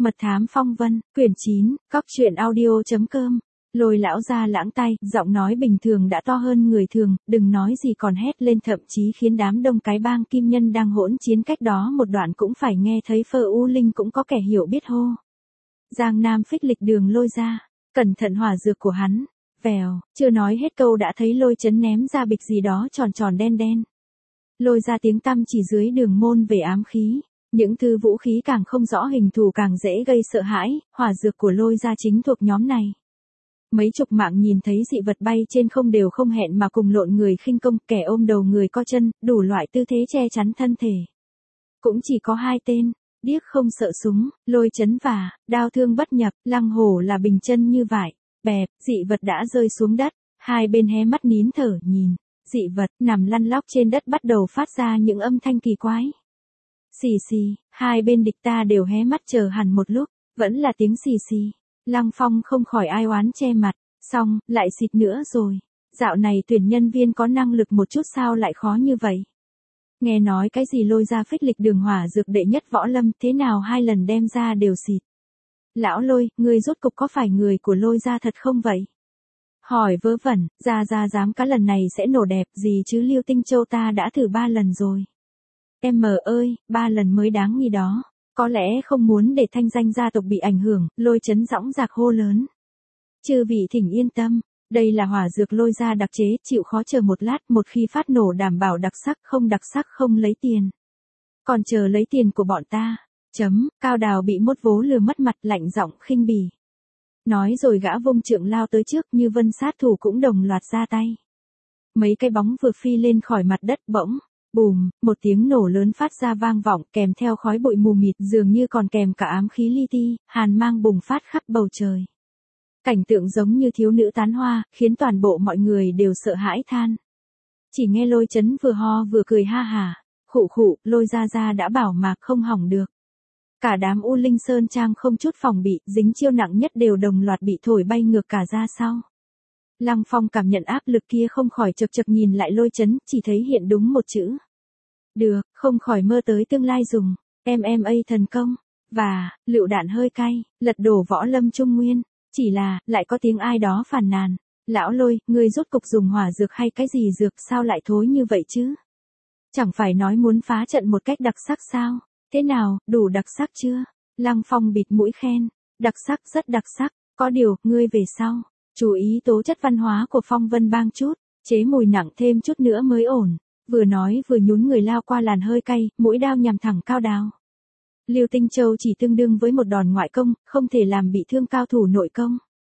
Mật thám phong vân, quyển 9, Cóc truyện audio.com. Lôi lão ra lãng tay, giọng nói bình thường đã to hơn người thường, đừng nói gì còn hét lên, thậm chí khiến đám đông cái bang kim nhân đang hỗn chiến cách đó một đoạn cũng phải nghe thấy. Phơ U Linh cũng có kẻ hiểu biết hô. Giang Nam Phích Lịch Đường lôi ra, cẩn thận hỏa dược của hắn. Vèo, chưa nói hết câu đã thấy Lôi Chấn ném ra bịch gì đó tròn tròn đen đen. Lôi ra tiếng tăm chỉ dưới đường môn về ám khí. Những thứ vũ khí càng không rõ hình thù càng dễ gây sợ hãi, hỏa dược của Lôi ra chính thuộc nhóm này. Mấy chục mạng nhìn thấy dị vật bay trên không đều không hẹn mà cùng lộn người khinh công, kẻ ôm đầu người co chân, đủ loại tư thế che chắn thân thể. Cũng chỉ có hai tên, điếc không sợ súng, Lôi Chấn và đao thương bất nhập, Lăng Hổ là bình chân như vải. Bẹp, dị vật đã rơi xuống đất, hai bên hé mắt nín thở nhìn, dị vật nằm lăn lóc trên đất bắt đầu phát ra những âm thanh kỳ quái. Xì xì, hai bên địch ta đều hé mắt chờ hẳn một lúc, vẫn là tiếng xì xì. Lăng Phong không khỏi ai oán che mặt, xong, lại xịt nữa rồi. Dạo này tuyển nhân viên có năng lực một chút sao lại khó như vậy? Nghe nói cái gì Lôi ra Phích Lịch Đường hỏa dược đệ nhất võ lâm, thế nào hai lần đem ra đều xịt. Lão Lôi, ngươi rốt cục có phải người của Lôi ra thật không vậy? Hỏi vớ vẩn, ra dám cá lần này sẽ nổ đẹp gì chứ, Liêu Tinh Châu ta đã thử 3 lần rồi. Em ơi, 3 lần mới đáng nghi đó. Có lẽ không muốn để thanh danh gia tộc bị ảnh hưởng, Lôi Chấn dõng dạc hô lớn. Chư vị thỉnh yên tâm, đây là hỏa dược Lôi ra đặc chế, chịu khó chờ một lát, một khi phát nổ đảm bảo đặc sắc không lấy tiền. Còn chờ lấy tiền của bọn ta. Cao Đào bị Mốt Vố lừa mất mặt, lạnh giọng khinh bỉ. Nói rồi gã vung trượng lao tới trước, Như Vân sát thủ cũng đồng loạt ra tay. Mấy cái bóng vừa phi lên khỏi mặt đất bỗng. Bùm, một tiếng nổ lớn phát ra vang vọng, kèm theo khói bụi mù mịt, dường như còn kèm cả ám khí li ti, hàn mang bùng phát khắp bầu trời. Cảnh tượng giống như thiếu nữ tán hoa, khiến toàn bộ mọi người đều sợ hãi than. Chỉ nghe Lôi Chấn vừa ho vừa cười ha hả, khụ, Lôi ra đã bảo mà không hỏng được. Cả đám U Linh Sơn Trang không chút phòng bị, dính chiêu nặng nhất đều đồng loạt bị thổi bay ngược cả ra sau. Lăng Phong cảm nhận áp lực kia không khỏi chật nhìn lại Lôi Chấn, chỉ thấy hiện đúng một chữ. Được, không khỏi mơ tới tương lai dùng, MMA thần công, và, lựu đạn hơi cay, lật đổ võ lâm trung nguyên, chỉ là, lại có tiếng ai đó phàn nàn. Lão Lôi, ngươi rốt cục dùng hỏa dược hay cái gì dược sao lại thối như vậy chứ? Chẳng phải nói muốn phá trận một cách đặc sắc sao? Thế nào, đủ đặc sắc chưa? Lăng Phong bịt mũi khen, đặc sắc rất đặc sắc, có điều, ngươi về sau. Chú ý tố chất văn hóa của Phong Vân Bang chút, chế mùi nặng thêm chút nữa mới ổn. Vừa nói vừa nhún người lao qua làn hơi cay, mũi đao nhằm thẳng Cao Đào. Liêu Tinh Châu chỉ tương đương với một đòn ngoại công, không thể làm bị thương cao thủ nội công.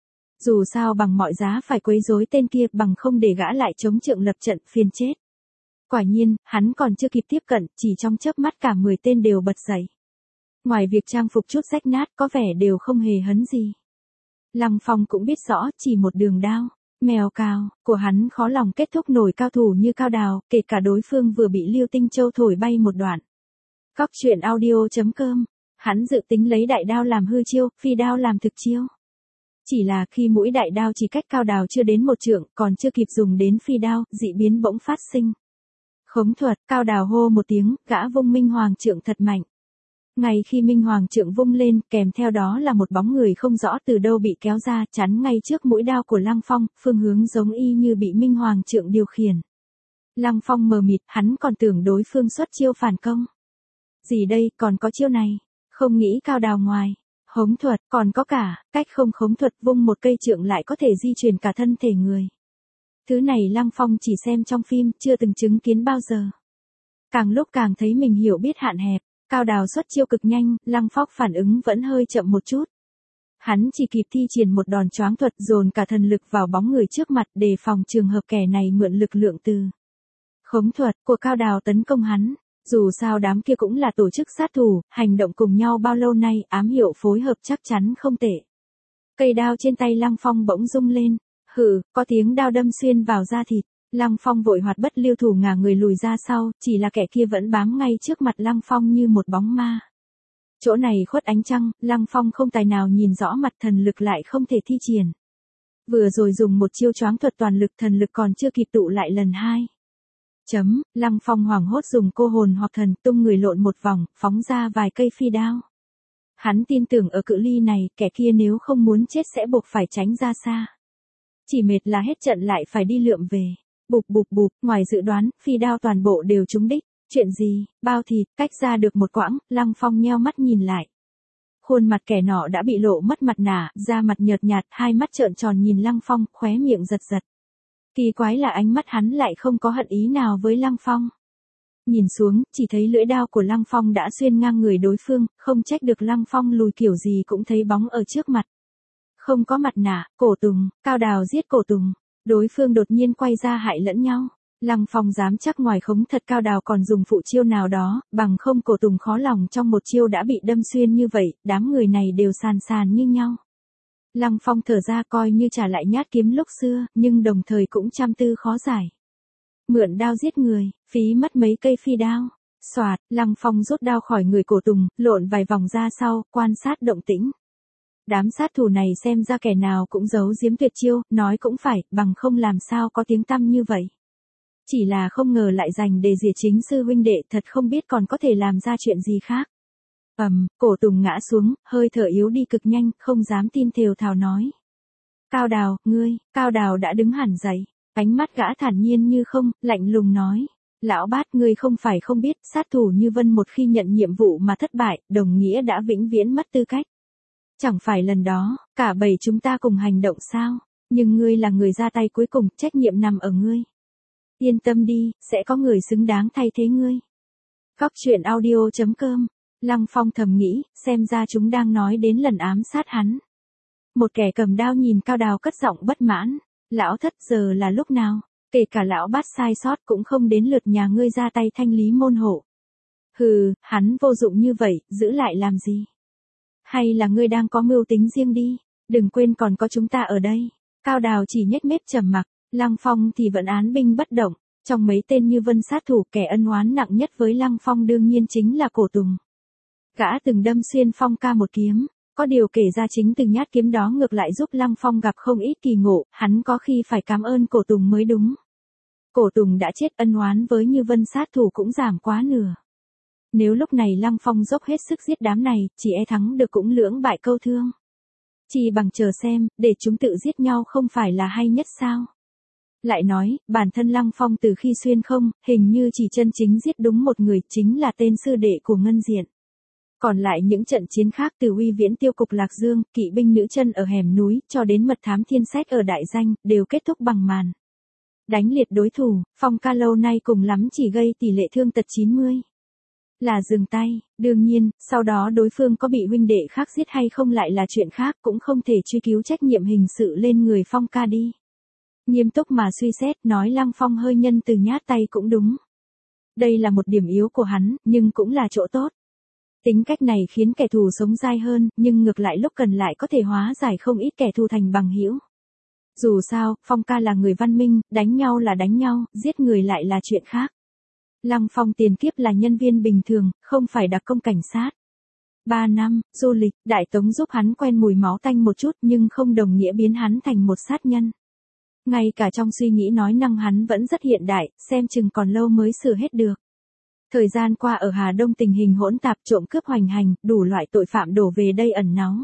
Dù sao bằng mọi giá phải quấy rối tên kia, bằng không để gã lại chống trượng lập trận, phiền chết. Quả nhiên, hắn còn chưa kịp tiếp cận, chỉ trong chớp mắt cả 10 tên đều bật dậy. Ngoài việc trang phục chút rách nát có vẻ đều không hề hấn gì. Lăng Phong cũng biết rõ, chỉ một đường đao, mèo cào, của hắn khó lòng kết thúc nổi cao thủ như Cao Đào, kể cả đối phương vừa bị Liêu Tinh Châu thổi bay một đoạn. Cóc truyện audio.com, hắn dự tính lấy đại đao làm hư chiêu, phi đao làm thực chiêu. Chỉ là khi mũi đại đao chỉ cách Cao Đào chưa đến một trượng, còn chưa kịp dùng đến phi đao, dị biến bỗng phát sinh. Khống thuật, Cao Đào hô một tiếng, gã vung Minh Hoàng trượng thật mạnh. Ngay khi Minh Hoàng trượng vung lên, kèm theo đó là một bóng người không rõ từ đâu bị kéo ra, chắn ngay trước mũi đao của Lăng Phong, phương hướng giống y như bị Minh Hoàng trượng điều khiển. Lăng Phong mờ mịt, hắn còn tưởng đối phương xuất chiêu phản công. Gì đây, còn có chiêu này? Không nghĩ Cao Đào ngoài hống thuật, còn có cả cách không khống thuật, vung một cây trượng lại có thể di chuyển cả thân thể người. Thứ này Lăng Phong chỉ xem trong phim, chưa từng chứng kiến bao giờ. Càng lúc càng thấy mình hiểu biết hạn hẹp. Cao Đào xuất chiêu cực nhanh, Lăng Phong phản ứng vẫn hơi chậm một chút. Hắn chỉ kịp thi triển một đòn choáng thuật, dồn cả thần lực vào bóng người trước mặt, đề phòng trường hợp kẻ này mượn lực lượng từ khống thuật của Cao Đào tấn công hắn. Dù sao đám kia cũng là tổ chức sát thủ, hành động cùng nhau bao lâu nay, ám hiệu phối hợp chắc chắn không tệ. Cây đao trên tay Lăng Phong bỗng rung lên, có tiếng đao đâm xuyên vào da thịt. Lăng Phong vội hoạt bất lưu thủ ngả người lùi ra sau, chỉ là kẻ kia vẫn bám ngay trước mặt Lăng Phong như một bóng ma. Chỗ này khuất ánh trăng, Lăng Phong không tài nào nhìn rõ mặt, thần lực lại không thể thi triển. Vừa rồi dùng một chiêu choáng thuật toàn lực, thần lực còn chưa kịp tụ lại lần hai. Lăng Phong hoảng hốt dùng cô hồn hoặc thần tung người lộn một vòng, phóng ra vài cây phi đao. Hắn tin tưởng ở cự ly này, kẻ kia nếu không muốn chết sẽ buộc phải tránh ra xa. Chỉ mệt là hết trận lại phải đi lượm về. Bụp bụp bụp, ngoài dự đoán, phi đao toàn bộ đều trúng đích. Chuyện gì, bao thịt, cách ra được một quãng, Lăng Phong nheo mắt nhìn lại. Khuôn mặt kẻ nọ đã bị lộ mất mặt nạ, da mặt nhợt nhạt, hai mắt trợn tròn nhìn Lăng Phong, khóe miệng giật giật. Kỳ quái là ánh mắt hắn lại không có hận ý nào với Lăng Phong. Nhìn xuống, chỉ thấy lưỡi đao của Lăng Phong đã xuyên ngang người đối phương, không trách được Lăng Phong lùi kiểu gì cũng thấy bóng ở trước mặt. Không có mặt nạ, Cổ Tùng, Cao Đào giết Cổ Tùng. Đối phương đột nhiên quay ra hại lẫn nhau. Lăng Phong dám chắc ngoài khống thật Cao Đào còn dùng phụ chiêu nào đó, bằng không Cổ Tùng khó lòng trong một chiêu đã bị đâm xuyên như vậy, đám người này đều sàn sàn như nhau. Lăng Phong thở ra coi như trả lại nhát kiếm lúc xưa, nhưng đồng thời cũng trăm tư khó giải. Mượn đao giết người, phí mất mấy cây phi đao. Soạt, Lăng Phong rút đao khỏi người Cổ Tùng, lộn vài vòng ra sau, quan sát động tĩnh. Đám sát thủ này xem ra kẻ nào cũng giấu giếm tuyệt chiêu, nói cũng phải, bằng không làm sao có tiếng tăm như vậy. Chỉ là không ngờ lại dành để diệt chính sư huynh đệ, thật không biết còn có thể làm ra chuyện gì khác. Cổ Tùng ngã xuống, hơi thở yếu đi cực nhanh, không dám tin thều thào nói. Cao Đào, ngươi, Cao Đào đã đứng hẳn dậy, ánh mắt gã thản nhiên như không, lạnh lùng nói. Lão Bát, ngươi không phải không biết, sát thủ như Vân một khi nhận nhiệm vụ mà thất bại, đồng nghĩa đã vĩnh viễn mất tư cách. Chẳng phải lần đó, cả bầy chúng ta cùng hành động sao, nhưng ngươi là người ra tay cuối cùng, trách nhiệm nằm ở ngươi. Yên tâm đi, sẽ có người xứng đáng thay thế ngươi. Góc truyện audio.com. Lăng Phong thầm nghĩ, xem ra chúng đang nói đến lần ám sát hắn. Một kẻ cầm đao nhìn Cao Đào cất giọng bất mãn. Lão Thất, giờ là lúc nào? Kể cả lão Bát sai sót cũng không đến lượt nhà ngươi ra tay thanh lý môn hộ. Hừ, hắn vô dụng như vậy, giữ lại làm gì? Hay là ngươi đang có mưu tính riêng đi? Đừng quên còn có chúng ta ở đây. Cao Đào chỉ nhếch mép trầm mặc. Lăng Phong thì vẫn án binh bất động. Trong mấy tên như Vân sát thủ, kẻ ân oán nặng nhất với Lăng Phong đương nhiên chính là Cổ Tùng. Gã từng đâm xuyên Phong ca một kiếm, có điều kể ra chính từ nhát kiếm đó ngược lại giúp Lăng Phong gặp không ít kỳ ngộ, hắn có khi phải cảm ơn Cổ Tùng mới đúng. Cổ Tùng đã chết, ân oán với Như Vân sát thủ cũng giảm quá nửa. Nếu lúc này Lăng Phong dốc hết sức giết đám này, chỉ e thắng được cũng lưỡng bại câu thương. Chỉ bằng chờ xem, để chúng tự giết nhau không phải là hay nhất sao? Lại nói, bản thân Lăng Phong từ khi xuyên không, hình như chỉ chân chính giết đúng một người, chính là tên sư đệ của Ngân Diện. Còn lại những trận chiến khác từ Uy Viễn tiêu cục Lạc Dương, kỵ binh nữ chân ở hẻm núi, cho đến mật thám thiên sách ở Đại Danh, đều kết thúc bằng màn đánh liệt đối thủ. Phong ca lâu nay cùng lắm chỉ gây tỷ lệ thương tật 90. Là dừng tay, đương nhiên, sau đó đối phương có bị huynh đệ khác giết hay không lại là chuyện khác, cũng không thể truy cứu trách nhiệm hình sự lên người Phong ca đi. Nghiêm túc mà suy xét, nói Lăng Phong hơi nhân từ nhát tay cũng đúng. Đây là một điểm yếu của hắn, nhưng cũng là chỗ tốt. Tính cách này khiến kẻ thù sống dai hơn, nhưng ngược lại lúc cần lại có thể hóa giải không ít kẻ thù thành bằng hữu. Dù sao, Phong ca là người văn minh, đánh nhau là đánh nhau, giết người lại là chuyện khác. Lăng Phong tiền kiếp là nhân viên bình thường, không phải đặc công cảnh sát. 3 năm, du lịch, Đại Tống giúp hắn quen mùi máu tanh một chút nhưng không đồng nghĩa biến hắn thành một sát nhân. Ngay cả trong suy nghĩ nói năng hắn vẫn rất hiện đại, xem chừng còn lâu mới sửa hết được. Thời gian qua ở Hà Đông tình hình hỗn tạp, trộm cướp hoành hành, đủ loại tội phạm đổ về đây ẩn náu.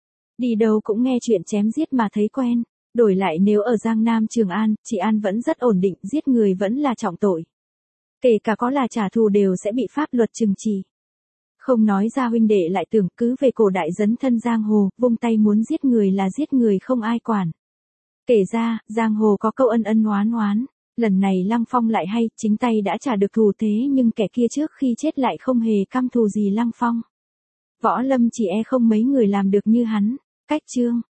Đi đâu cũng nghe chuyện chém giết mà thấy quen. Đổi lại nếu ở Giang Nam Trường An, Trị An vẫn rất ổn định, giết người vẫn là trọng tội. Kể cả có là trả thù đều sẽ bị pháp luật trừng trị. Không nói ra huynh đệ lại tưởng cứ về cổ đại dấn thân giang hồ, vung tay muốn giết người là giết người không ai quản. Kể ra, giang hồ có câu ân ân oán oán. Lần này Lăng Phong lại hay, chính tay đã trả được thù thế nhưng kẻ kia trước khi chết lại không hề căm thù gì Lăng Phong. Võ lâm chỉ e không mấy người làm được như hắn. Cách chương.